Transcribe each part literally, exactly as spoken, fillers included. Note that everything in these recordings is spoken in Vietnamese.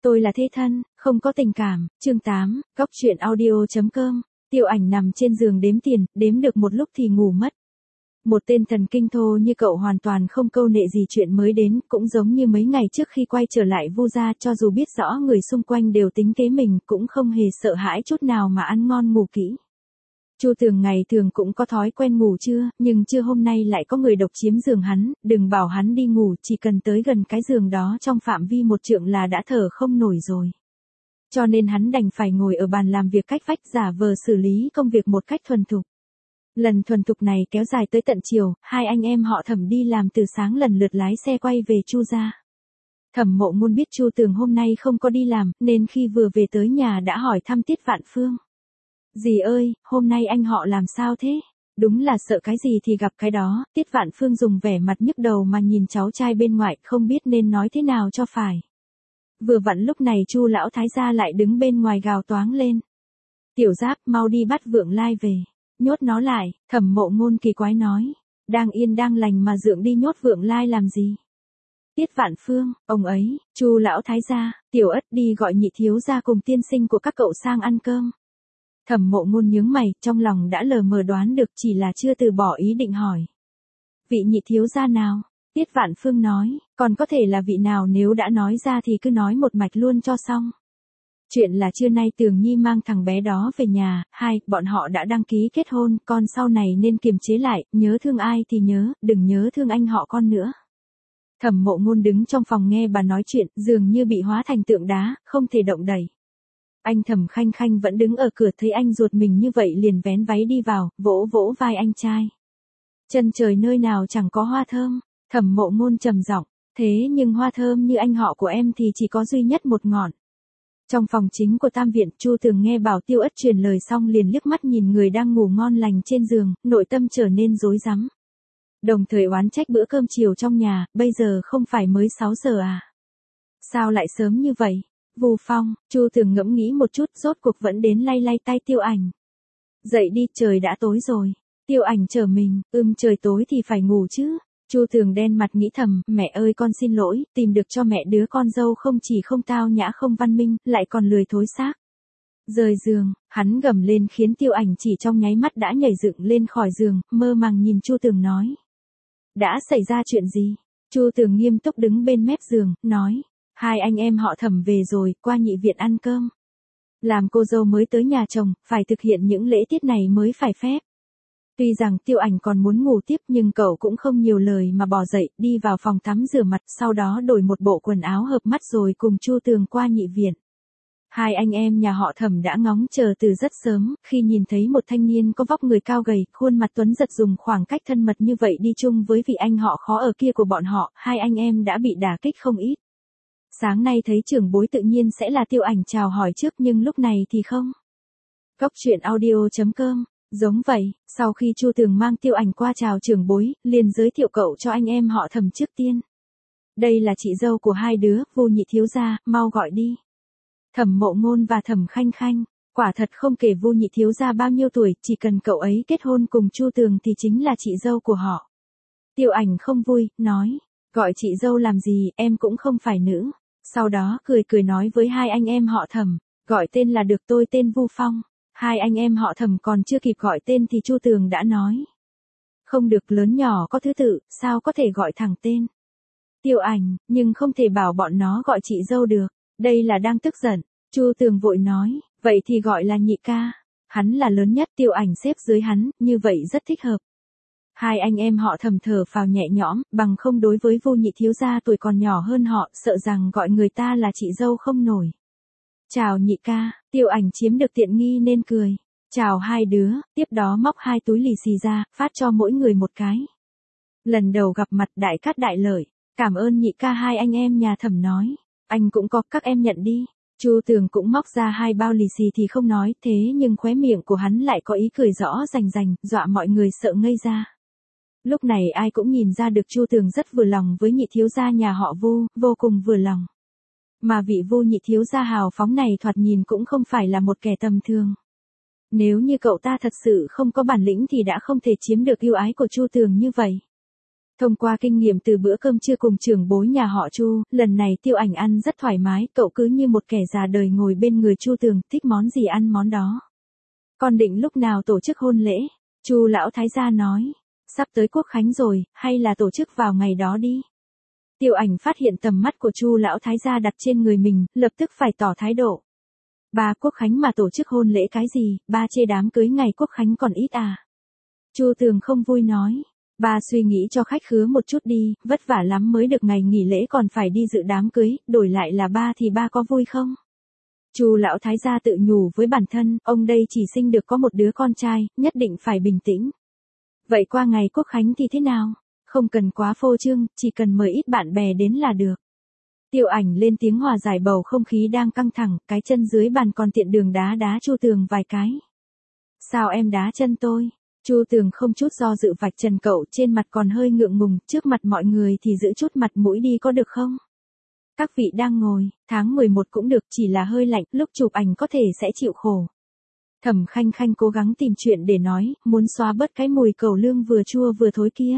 Tôi là thế thân, không có tình cảm. Chương tám, góc truyện audio chấm com. Tiêu Ảnh nằm trên giường đếm tiền, đếm được một lúc thì ngủ mất. Một tên thần kinh thô như cậu hoàn toàn không câu nệ gì chuyện mới đến, cũng giống như mấy ngày trước khi quay trở lại Vu gia, cho dù biết rõ người xung quanh đều tính kế mình, cũng không hề sợ hãi chút nào mà ăn ngon ngủ kỹ. Chu Tường ngày thường cũng có thói quen ngủ trưa, nhưng trưa hôm nay lại có người độc chiếm giường hắn, đừng bảo hắn đi ngủ, chỉ cần tới gần cái giường đó trong phạm vi một trượng là đã thở không nổi rồi. Cho nên hắn đành phải ngồi ở bàn làm việc cách vách, giả vờ xử lý công việc một cách thuần thục. Lần thuần thục này kéo dài tới tận chiều, hai anh em họ Thẩm đi làm từ sáng lần lượt lái xe quay về Chu gia. Thẩm Mộ Ngôn biết Chu Tường hôm nay không có đi làm, nên khi vừa về tới nhà đã hỏi thăm Tiết Vạn Phương. Dì ơi, hôm nay anh họ làm sao thế? Đúng là sợ cái gì thì gặp cái đó. Tiết Vạn Phương dùng vẻ mặt nhức đầu mà nhìn cháu trai bên ngoài, không biết nên nói thế nào cho phải. Vừa vặn lúc này Chu lão thái gia lại đứng bên ngoài gào toáng lên. Tiểu Giáp, mau đi bắt Vượng Lai về. Nhốt nó lại. Thẩm Mộ Ngôn kỳ quái nói. Đang yên đang lành mà dượng đi nhốt Vượng Lai làm gì? Tiết Vạn Phương, ông ấy. Chu lão thái gia, Tiểu Ất đi gọi nhị thiếu gia cùng tiên sinh của các cậu sang ăn cơm. Thẩm Mộ Ngôn nhướng mày, trong lòng đã lờ mờ đoán được, chỉ là chưa từ bỏ ý định hỏi. Vị nhị thiếu gia nào? Tiết Vạn Phương nói, còn có thể là vị nào, nếu đã nói ra thì cứ nói một mạch luôn cho xong. Chuyện là trưa nay Tường Nhi mang thằng bé đó về nhà, hai, bọn họ đã đăng ký kết hôn, con sau này nên kiềm chế lại, nhớ thương ai thì nhớ, đừng nhớ thương anh họ con nữa. Thẩm Mộ Ngôn đứng trong phòng nghe bà nói chuyện, dường như bị hóa thành tượng đá, không thể động đậy. Anh Thẩm Khanh Khanh vẫn đứng ở cửa, thấy anh ruột mình như vậy liền vén váy đi vào, vỗ vỗ vai anh trai. Chân trời nơi nào chẳng có hoa thơm. Thẩm Mộ Ngôn trầm giọng, thế nhưng hoa thơm như anh họ của em thì chỉ có duy nhất một ngọn. Trong phòng chính của Tam viện, Chu Tường nghe bảo Tiêu Ất truyền lời xong liền liếc mắt nhìn người đang ngủ ngon lành trên giường, nội tâm trở nên rối rắm. Đồng thời oán trách bữa cơm chiều trong nhà, bây giờ không phải mới sáu giờ à? Sao lại sớm như vậy? Vu Phong, Chu Tường ngẫm nghĩ một chút, rốt cuộc vẫn đến lay lay tay Tiêu Ảnh. Dậy đi, trời đã tối rồi. Tiêu Ảnh trở mình, ưm trời tối thì phải ngủ chứ. Chu Tường đen mặt nghĩ thầm, mẹ ơi con xin lỗi, tìm được cho mẹ đứa con dâu không chỉ không tao nhã không văn minh, lại còn lười thối xác. Rời giường, hắn gầm lên khiến Tiêu Ảnh chỉ trong nháy mắt đã nhảy dựng lên khỏi giường, mơ màng nhìn Chu Tường nói. Đã xảy ra chuyện gì? Chu Tường nghiêm túc đứng bên mép giường, nói. Hai anh em họ Thẩm về rồi, qua nhị viện ăn cơm. Làm cô dâu mới tới nhà chồng, phải thực hiện những lễ tiết này mới phải phép. Tuy rằng Tiêu Ảnh còn muốn ngủ tiếp nhưng cậu cũng không nhiều lời mà bò dậy, đi vào phòng tắm rửa mặt, sau đó đổi một bộ quần áo hợp mắt rồi cùng Chu Tường qua nhị viện. Hai anh em nhà họ Thẩm đã ngóng chờ từ rất sớm, khi nhìn thấy một thanh niên có vóc người cao gầy, khuôn mặt tuấn giật dùng khoảng cách thân mật như vậy đi chung với vị anh họ khó ở kia của bọn họ, hai anh em đã bị đả kích không ít. Sáng nay thấy trưởng bối tự nhiên sẽ là Tiêu Ảnh chào hỏi trước, nhưng lúc này thì không. Góc truyện audio chấm com. Giống vậy, sau khi Chu Tường mang Tiêu Ảnh qua chào trưởng bối, liền giới thiệu cậu cho anh em họ Thẩm trước tiên. Đây là chị dâu của hai đứa, Vu nhị thiếu gia, mau gọi đi. Thẩm Mộ Ngôn và Thẩm Khanh Khanh, quả thật không kể Vu nhị thiếu gia bao nhiêu tuổi, chỉ cần cậu ấy kết hôn cùng Chu Tường thì chính là chị dâu của họ. Tiêu Ảnh không vui, nói, gọi chị dâu làm gì, em cũng không phải nữ. Sau đó cười cười nói với hai anh em họ Thẩm, gọi tên là được, tôi tên Vu Phong. Hai anh em họ Thẩm còn chưa kịp gọi tên thì Chu Tường đã nói. Không được, lớn nhỏ có thứ tự, sao có thể gọi thẳng tên. Tiêu Ảnh, nhưng không thể bảo bọn nó gọi chị dâu được, đây là đang tức giận. Chu Tường vội nói, vậy thì gọi là nhị ca. Hắn là lớn nhất, Tiêu Ảnh xếp dưới hắn, như vậy rất thích hợp. Hai anh em họ Thẩm thở phào nhẹ nhõm, bằng không đối với Vu nhị thiếu gia tuổi còn nhỏ hơn họ, sợ rằng gọi người ta là chị dâu không nổi. Chào nhị ca, Tiêu Ảnh chiếm được tiện nghi nên cười. Chào hai đứa, tiếp đó móc hai túi lì xì ra, phát cho mỗi người một cái. Lần đầu gặp mặt đại cát đại lợi, cảm ơn nhị ca, hai anh em nhà Thẩm nói. Anh cũng có, các em nhận đi. Chu Tường cũng móc ra hai bao lì xì thì không nói, thế nhưng khóe miệng của hắn lại có ý cười rõ rành rành, dọa mọi người sợ ngây ra. Lúc này ai cũng nhìn ra được Chu Tường rất vừa lòng với nhị thiếu gia nhà họ Vu, vô cùng vừa lòng. Mà vị Vu nhị thiếu gia hào phóng này thoạt nhìn cũng không phải là một kẻ tầm thường. Nếu như cậu ta thật sự không có bản lĩnh thì đã không thể chiếm được yêu ái của Chu Tường như vậy. Thông qua kinh nghiệm từ bữa cơm trưa cùng trưởng bối nhà họ Chu, lần này Tiêu Ảnh ăn rất thoải mái, cậu cứ như một kẻ già đời ngồi bên người Chu Tường, thích món gì ăn món đó. Con định lúc nào tổ chức hôn lễ? Chu lão thái gia nói, sắp tới Quốc khánh rồi, hay là tổ chức vào ngày đó đi. Tiêu Ảnh phát hiện tầm mắt của Chu lão thái gia đặt trên người mình, lập tức phải tỏ thái độ. Ba, Quốc khánh mà tổ chức hôn lễ cái gì, ba chê đám cưới ngày Quốc khánh còn ít à? Chu Tường không vui nói, ba suy nghĩ cho khách khứa một chút đi, vất vả lắm mới được ngày nghỉ lễ còn phải đi dự đám cưới, đổi lại là ba thì ba có vui không? Chu lão thái gia tự nhủ với bản thân, ông đây chỉ sinh được có một đứa con trai, nhất định phải bình tĩnh. Vậy qua ngày Quốc khánh thì thế nào? Không cần quá phô trương, chỉ cần mời ít bạn bè đến là được. Tiêu Ảnh lên tiếng hòa giải bầu không khí đang căng thẳng, cái chân dưới bàn còn tiện đường đá đá Chu Tường vài cái. Sao em đá chân tôi? Chu Tường không chút do dự vạch trần cậu, trên mặt còn hơi ngượng ngùng, trước mặt mọi người thì giữ chút mặt mũi đi có được không? Các vị đang ngồi, tháng mười một cũng được, chỉ là hơi lạnh, lúc chụp ảnh có thể sẽ chịu khổ. Thẩm Khanh Khanh cố gắng tìm chuyện để nói, muốn xóa bớt cái mùi cẩu lương vừa chua vừa thối kia.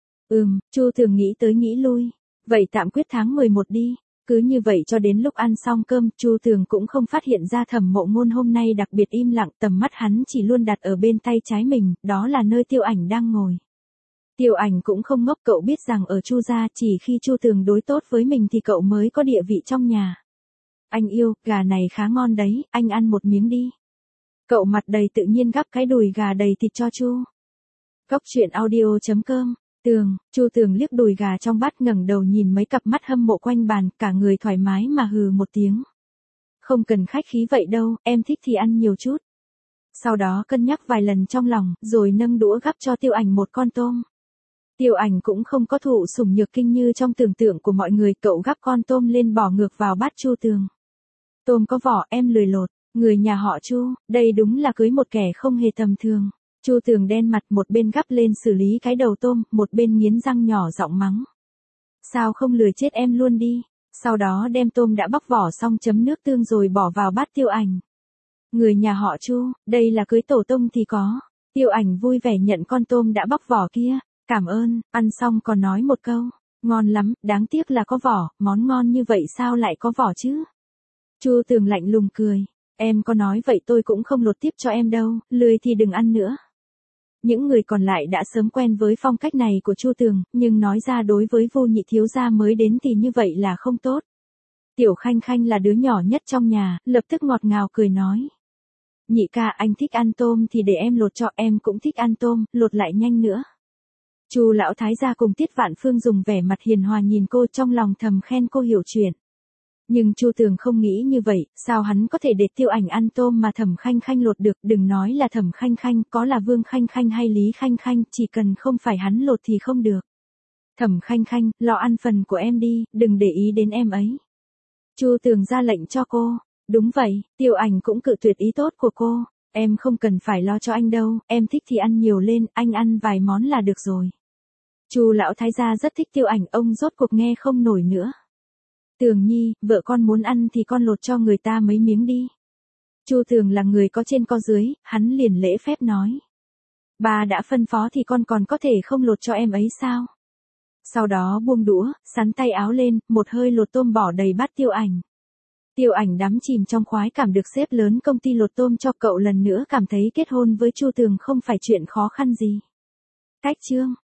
Ừm, Chu Tường nghĩ tới nghĩ lui. Vậy tạm quyết tháng mười một đi. Cứ như vậy cho đến lúc ăn xong cơm, Chu Tường cũng không phát hiện ra Thẩm Mộ Ngôn hôm nay đặc biệt im lặng, tầm mắt hắn chỉ luôn đặt ở bên tay trái mình, đó là nơi Tiêu Ảnh đang ngồi. Tiêu Ảnh cũng không ngốc, cậu biết rằng ở Chu gia chỉ khi Chu Tường đối tốt với mình thì cậu mới có địa vị trong nhà. Anh yêu, gà này khá ngon đấy, anh ăn một miếng đi. Cậu mặt đầy tự nhiên gắp cái đùi gà đầy thịt cho Chu. Cốc truyện audio chấm com. Tường, Chu Tường liếc đùi gà trong bát, ngẩng đầu nhìn mấy cặp mắt hâm mộ quanh bàn, cả người thoải mái mà hừ một tiếng. Không cần khách khí vậy đâu, em thích thì ăn nhiều chút. Sau đó cân nhắc vài lần trong lòng, rồi nâng đũa gắp cho Tiêu Ảnh một con tôm. Tiêu Ảnh cũng không có thụ sủng nhược kinh như trong tưởng tượng của mọi người, cậu gắp con tôm lên bỏ ngược vào bát Chu Tường. Tôm có vỏ, em lười lột, người nhà họ Chu, đây đúng là cưới một kẻ không hề tầm thường. Chu Tường đen mặt, một bên gắp lên xử lý cái đầu tôm, một bên nghiến răng nhỏ giọng mắng. Sao không lười chết em luôn đi, sau đó đem tôm đã bóc vỏ xong chấm nước tương rồi bỏ vào bát Tiêu Ảnh. Người nhà họ Chu, đây là cưới tổ tông thì có. Tiêu Ảnh vui vẻ nhận con tôm đã bóc vỏ kia, cảm ơn, ăn xong còn nói một câu, ngon lắm, đáng tiếc là có vỏ, món ngon như vậy sao lại có vỏ chứ? Chu Tường lạnh lùng cười, em có nói vậy tôi cũng không lột tiếp cho em đâu, lười thì đừng ăn nữa. Những người còn lại đã sớm quen với phong cách này của Chu Tường, nhưng nói ra đối với Vu nhị thiếu gia mới đến thì như vậy là không tốt. Tiểu Khanh Khanh là đứa nhỏ nhất trong nhà, lập tức ngọt ngào cười nói. Nhị ca, anh thích ăn tôm thì để em lột cho, em cũng thích ăn tôm, lột lại nhanh nữa. Chu lão thái gia cùng Tiết Vạn Phương dùng vẻ mặt hiền hòa nhìn cô, trong lòng thầm khen cô hiểu chuyện. Nhưng Chu Tường không nghĩ như vậy, sao hắn có thể để Tiêu Ảnh ăn tôm mà Thẩm Khanh Khanh lột được, đừng nói là Thẩm Khanh Khanh, có là Vương Khanh Khanh hay Lý Khanh Khanh, chỉ cần không phải hắn lột thì không được. Thẩm Khanh Khanh, lo ăn phần của em đi, đừng để ý đến em ấy. Chu Tường ra lệnh cho cô. Đúng vậy, Tiêu Ảnh cũng cự tuyệt ý tốt của cô, em không cần phải lo cho anh đâu, em thích thì ăn nhiều lên, anh ăn vài món là được rồi. Chu lão thái gia rất thích Tiêu Ảnh, ông rốt cuộc nghe không nổi nữa. Tường Nhi, vợ con muốn ăn thì con lột cho người ta mấy miếng đi. Chu Tường là người có trên có dưới, hắn liền lễ phép nói. Bà đã phân phó thì con còn có thể không lột cho em ấy sao? Sau đó buông đũa, sắn tay áo lên, một hơi lột tôm bỏ đầy bát Tiêu Ảnh. Tiêu Ảnh đắm chìm trong khoái cảm được sếp lớn công ty lột tôm cho, cậu lần nữa cảm thấy kết hôn với Chu Tường không phải chuyện khó khăn gì. Cách chương